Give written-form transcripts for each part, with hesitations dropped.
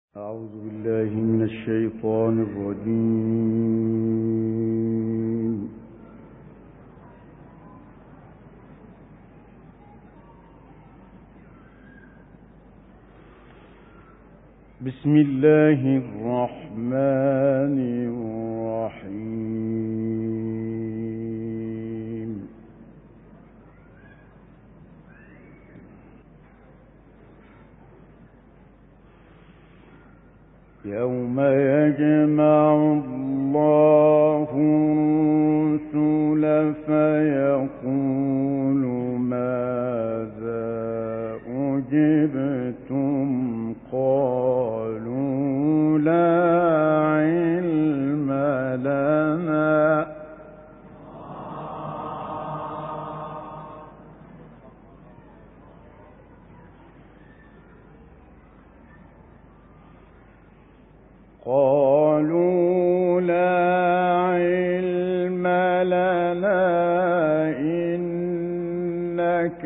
أعوذ بالله من الشيطان الرجيم. بسم الله الرحمن الرحيم. يوم يجمع الله الرسل فيقول ماذا أجبتم قالوا لا علم لنا إنك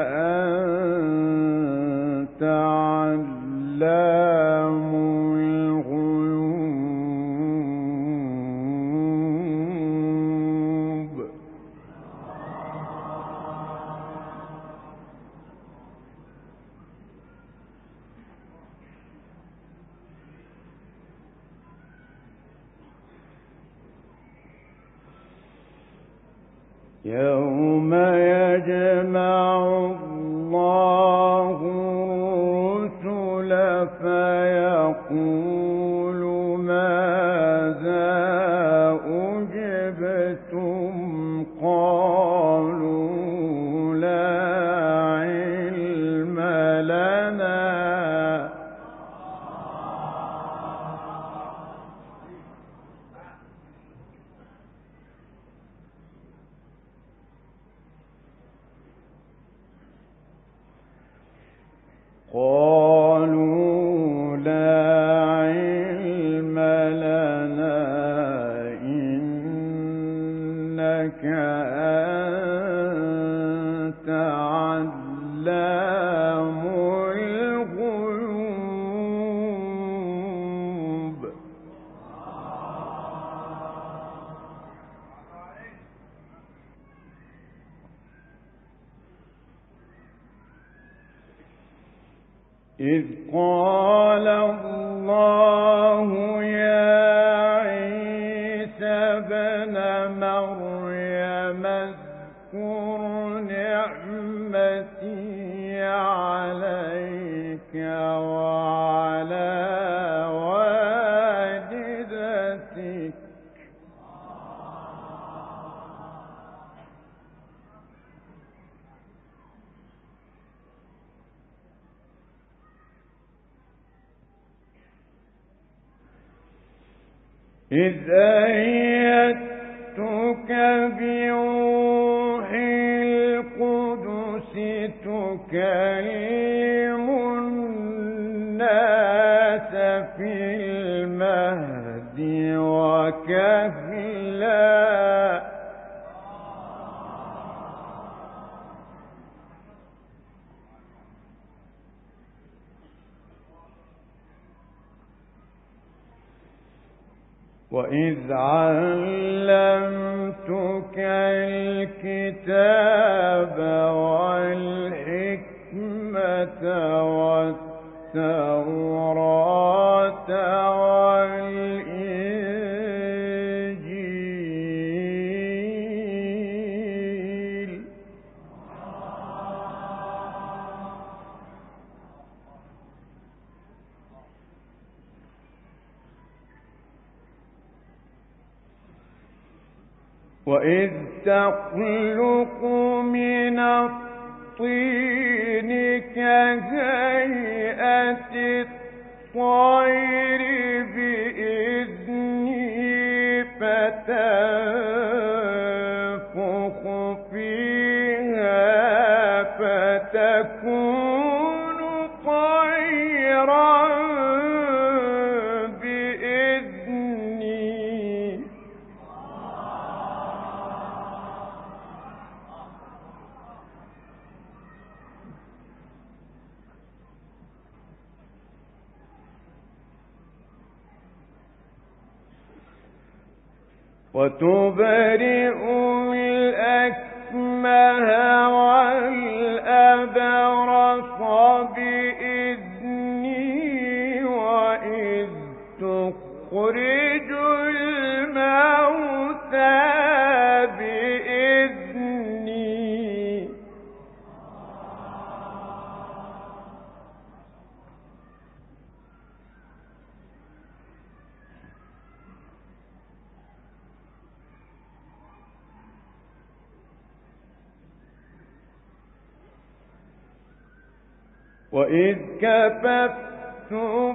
أنت علام الغيوب. يوم يجمع الله الرسل فيقول ماذا أجبتم قالوا لا علم لنا إنك أنت علام الغيوب. إذ قال الله يا عيسى ابن مريم اذكر نعمتي عليك وعلى والدتك إذ أيدتك بروح القدس تكلم الناس في المهد وكهلا وإذ علمتك الكتاب والحكمة والتوراة والإنجيل وإذ تخلق من الطين كهيئة الطير بإذني فتنفخ فيها فتكون طيرا بإذني وتبرئ الأكمه والأبرص بإذني وإذ تخرج الموتى بإذني وإذ كففت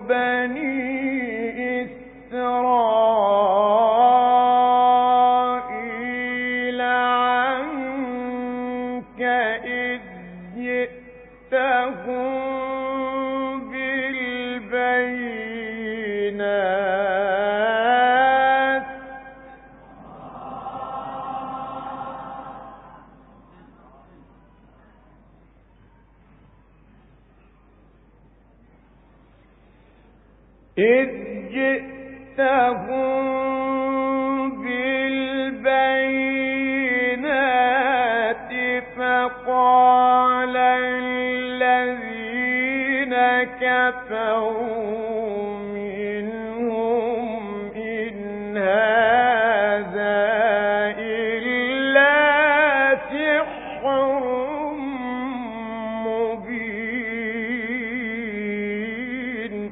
بني إسرائيل عنك إذ جئتهم بالبينات فقال الذين كفروا منهم إن هذا إلا سحر مبين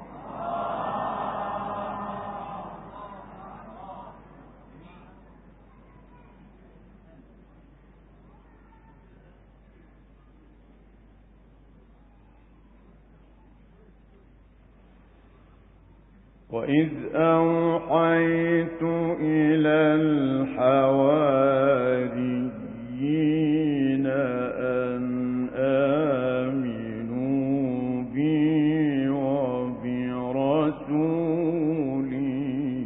وإذ أوحيت إلى الحواريين أن آمنوا بي وبرسولي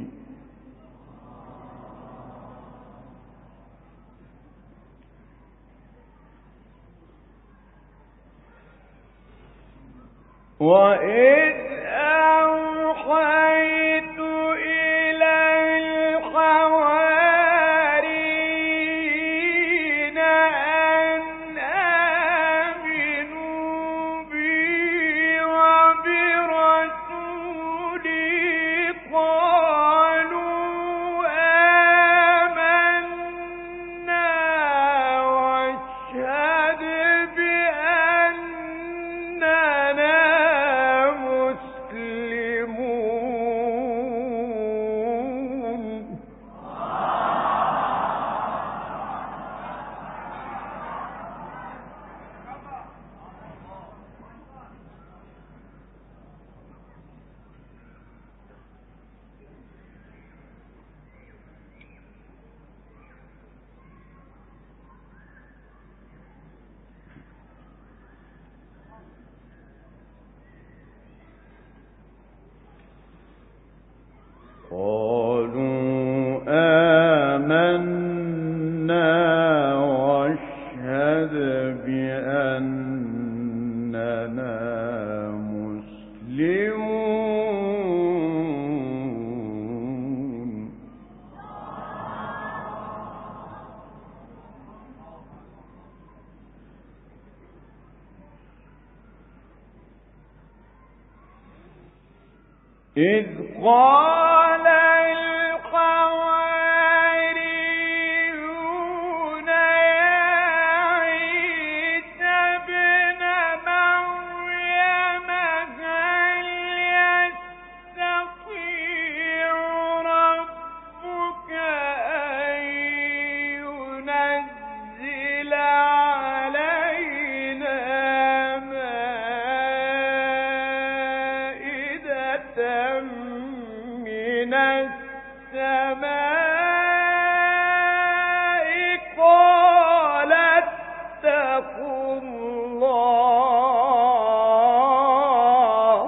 وإذ أوحيت إلى الحواريين أن آمنوا بي وبرسولي قالوا آمنا واشهد بأننا قالوا آمنا واشهد بأننا مسلمون إذ قال الحواريون يا عيسى ابن مريم هل يستطيع ربك أن ينزل علينا مائدة من السماء قال اتقوا الله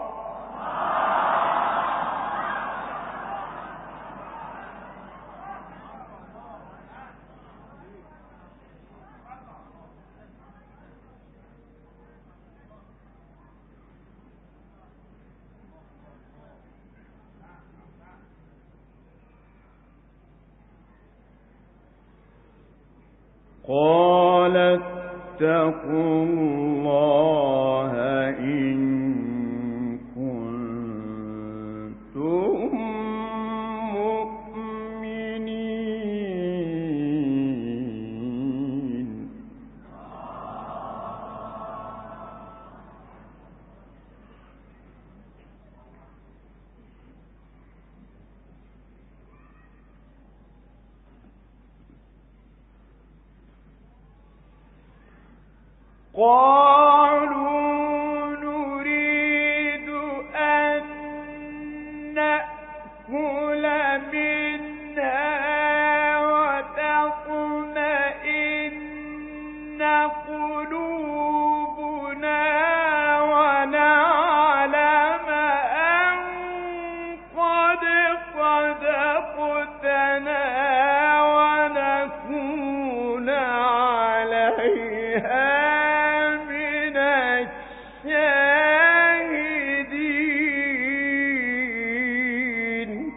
قال اتقوا الله إن كنتم مؤمنين. قالوا نريد أن نأكل منها وتطمئن قلوبنا ونعلم أن قد صدقتنا ونكون عليها شاهدين.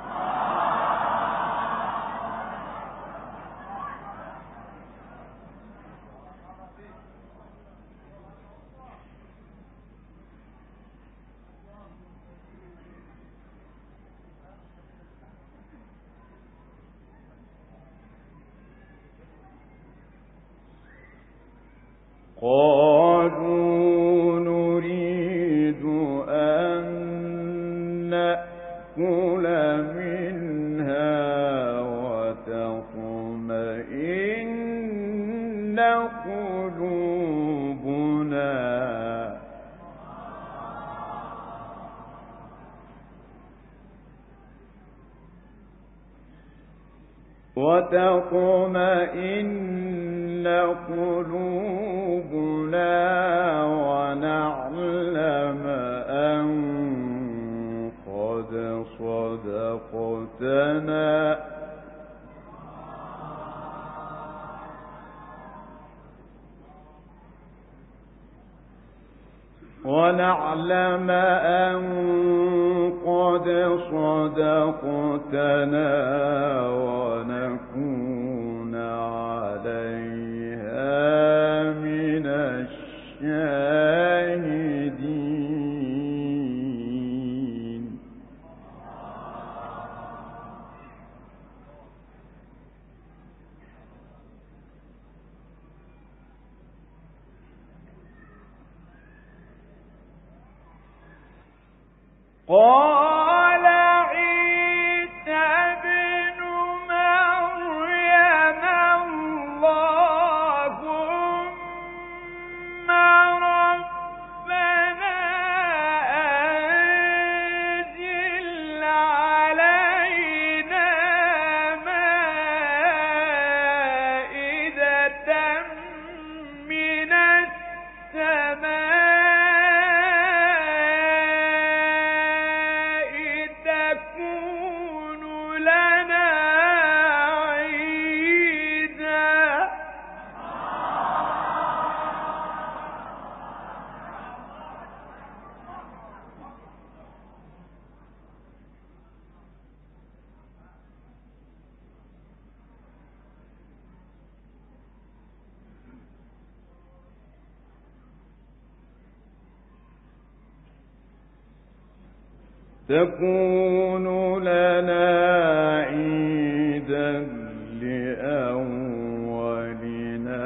قالوا نريد أن نأكل منها وتطمئن قلوبنا ونعلم أن قد صدقتنا ونكون عليها من الشاهدين. قال عيسى ابن مريم اللهم ربنا أنزل علينا مائدة من السماء تكون لنا عيدا لأولنا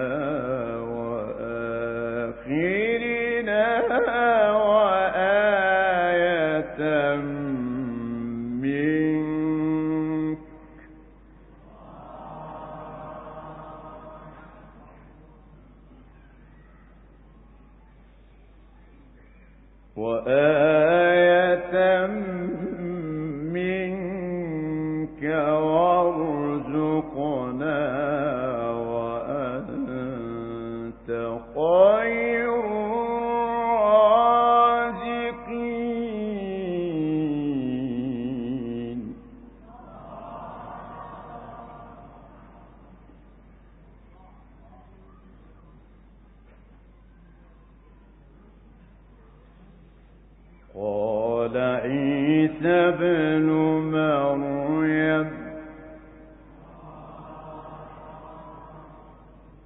وآخرنا وآية منك وارزقنا وأنت خير الرازقين. قال عيسى ابن مريم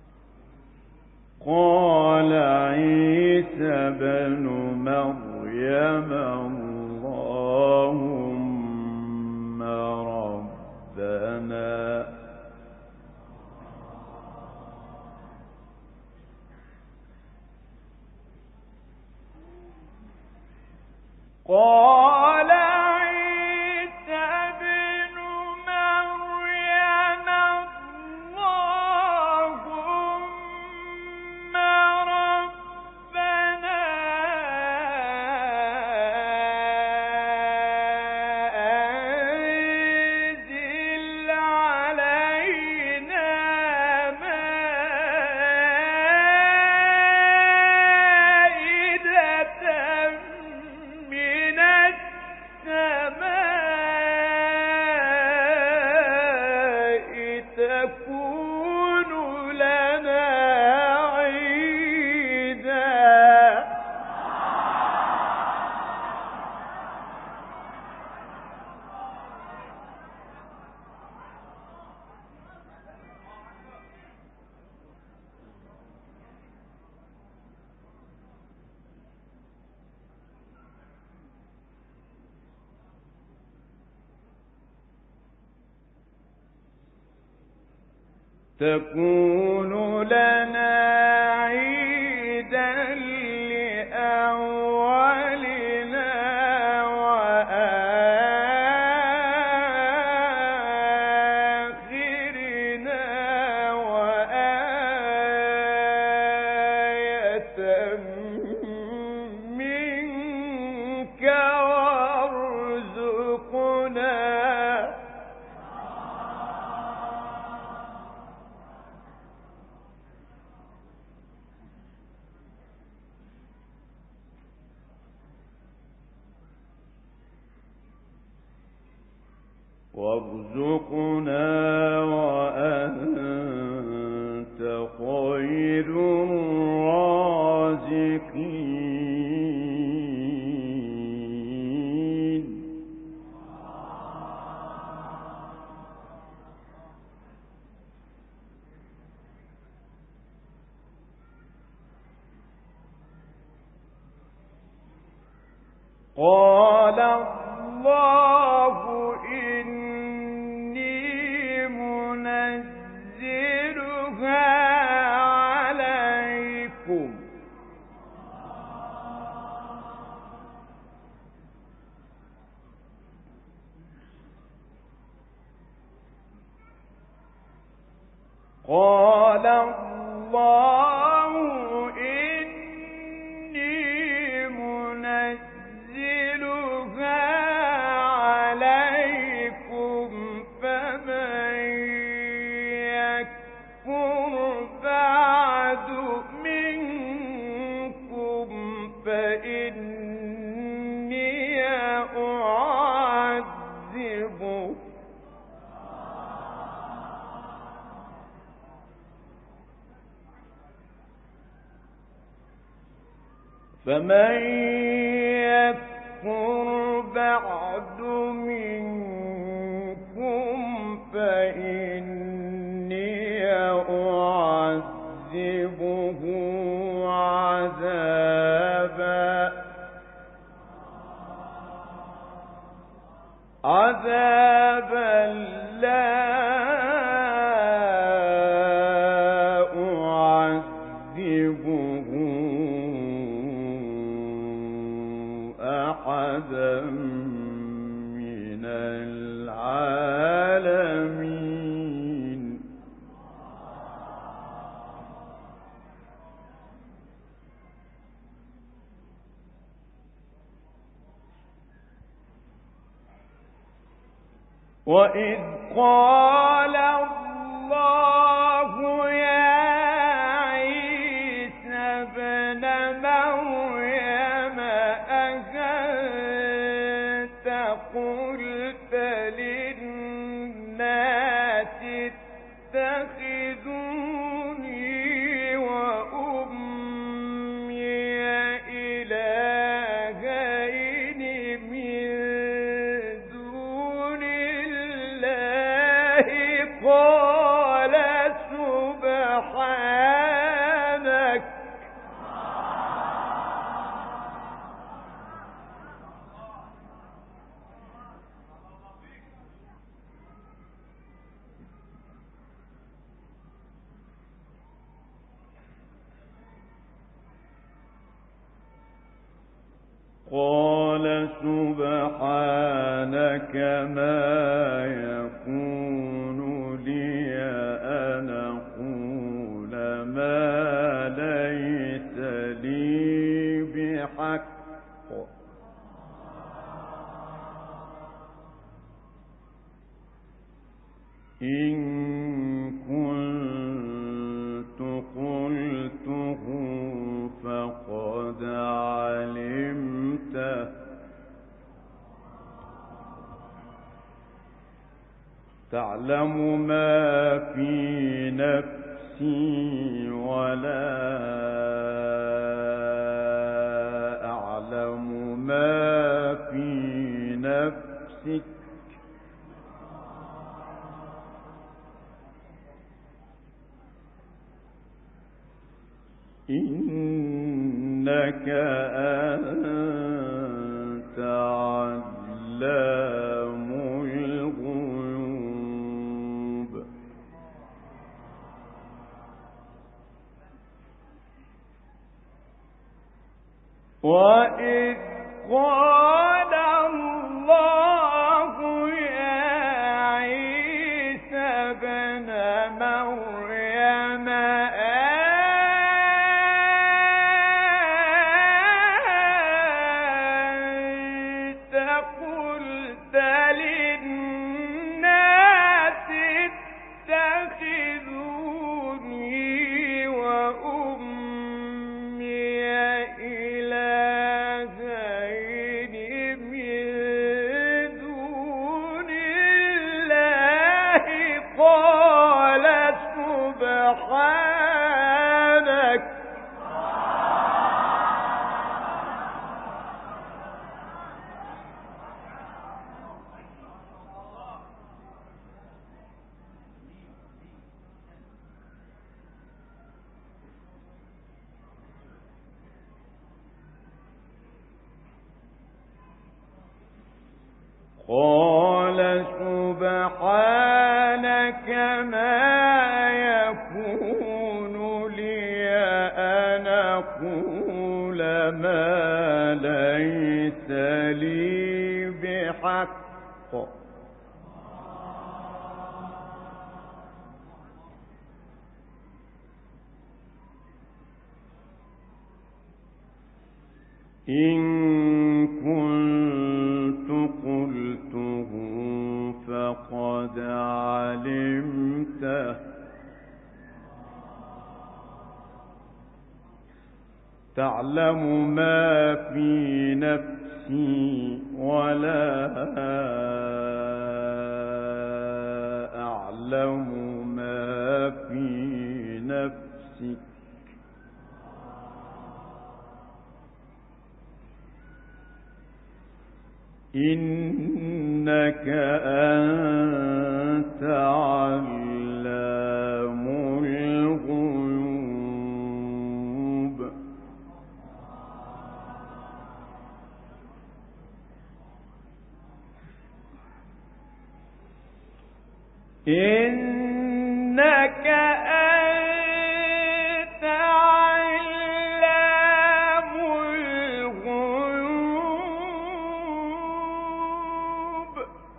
مريم اللهم ربنا قال عيسى ابن مريم اللهم ربنا أنزل علينا مائدة من السماء تكون لنا عيدا تكون لنا عيدا لأولنا وآخرنا وآية منك وارزقنا وأنت خير الرازقين قال الله إني منزلها عليكم قال الله إني منزلها عليكم فمن يكفر بعد منكم فإني أعذبه فمن يكفر بعد منكم فإني أعذبه عذابا لا أعذبه أحدا من العالمين وإذ قال الله يا عيسى ابن مريم أأنت قلت للناس اتخذوني وأمي إلهين من دون الله قال سبحانك قال سبحانك ما يكون لي أن أقول ما ليس لي بحق إن كنت قلته فقد علمته تعلم ما في نفسي ولا أعلم ما في نفسك إنك أنت علام الغيوب وإذ قال الله يا عيسى ابن مريم قلت للناس اتخذوني وأمي إلهين من دون الله قال سبحانك قال سبحانك ما يكون لي أن أقول ما ليس لي بحق إن كنت قلته فقد علمته تعلم ما في نفسي ولا أعلم ما في نفسك إنك أنت علام الغيوب إنك أنت علام الغيوب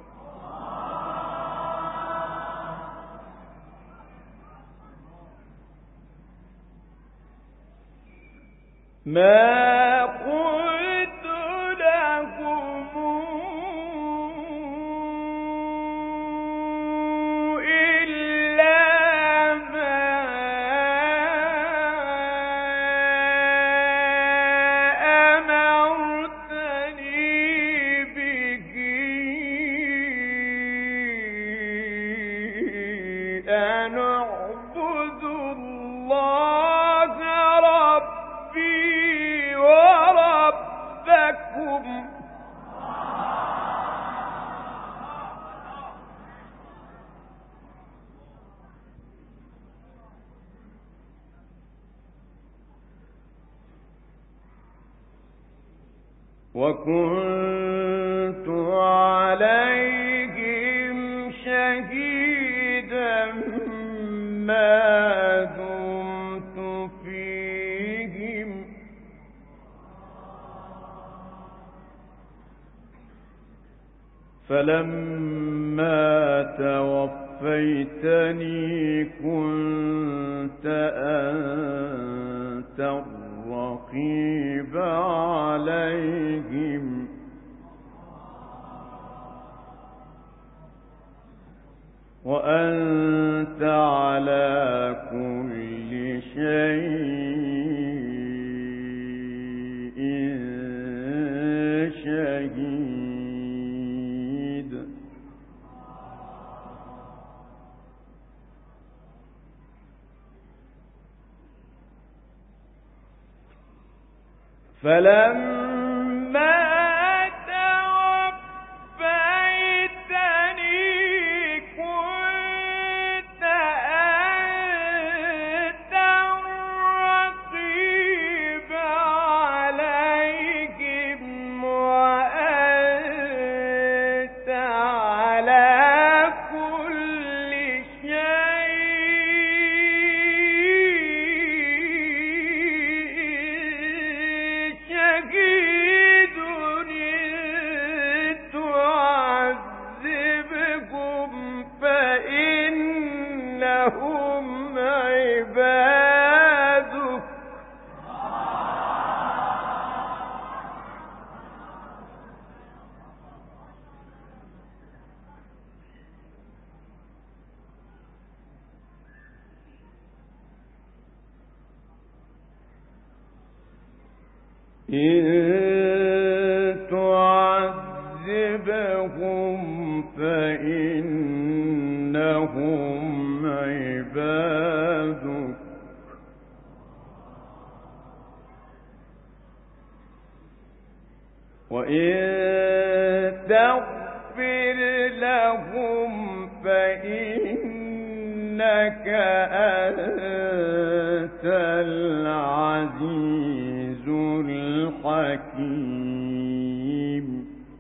ما قلت لهم أن اعبدوا الله ربي وربكم وكنت عليهم شهيدا ما دمت فيهم فلما توفيتني كنت أنت الرقيب عليهم وأنت على كل شيء شهيد. فلما هم عبادك إن تعذبهم فإنهم عبادك وإن تغفر لهم فإنك أنت العزيز الحكيم.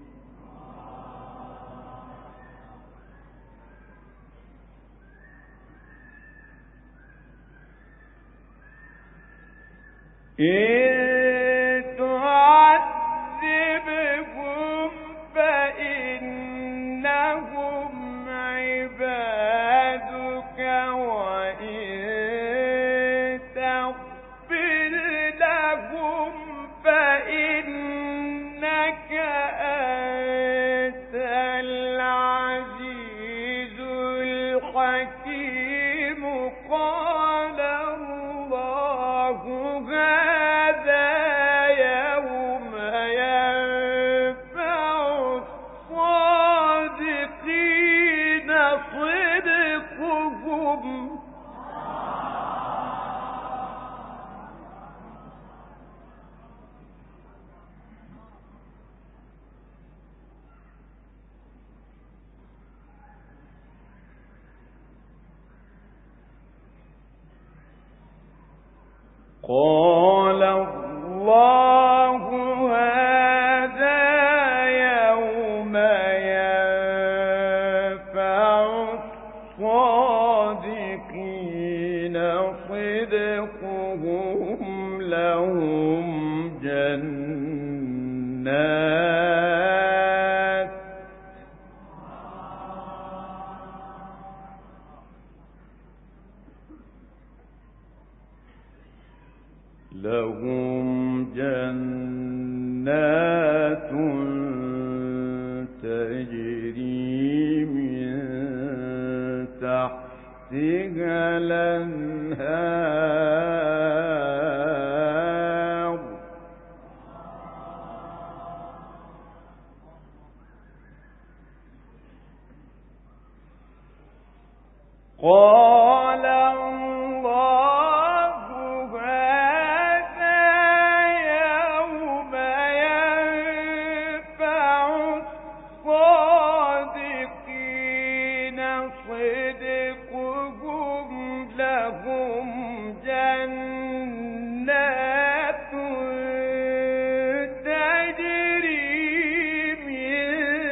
إن تعذبهم فإنهم عبادك وإن تغفر لهم فإنك أنت العزيز الحكيم. قال الله هذا يوم ينفع الصادقين صدقهم قال الله هذا يوم ينفع الصادقين صدقهم لهم جنات تجري من تحتها الأنهار قال الله هذا يوم ينفع الصادقين صدقهم لهم جنات تجري من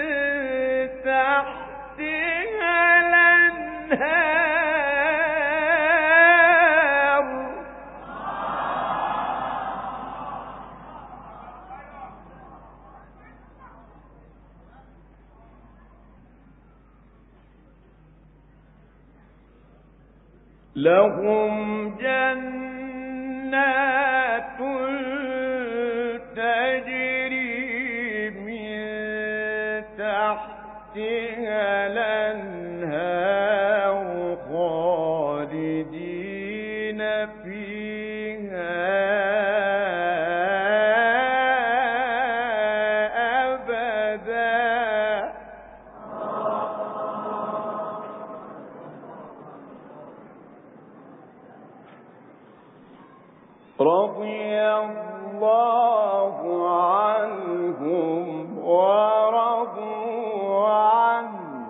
تحتها الأنهار لهم جنات تجري من تحتها الأنهار خالدين فيها أبدا رضي الله عنهم ورضوا عنه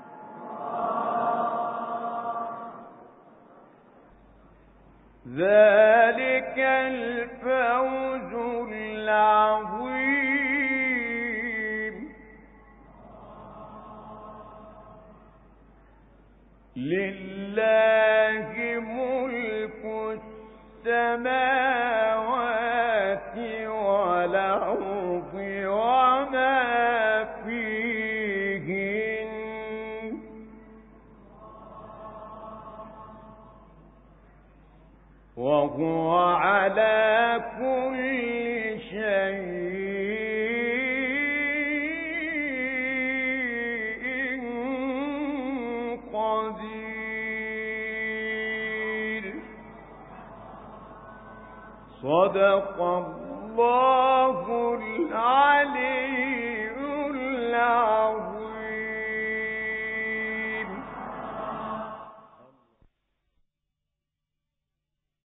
ذلك الفوز العظيم لله ملك السماوات والأرض وما فيهن وهو على كل شيء قدير صدق الله العلي العظيم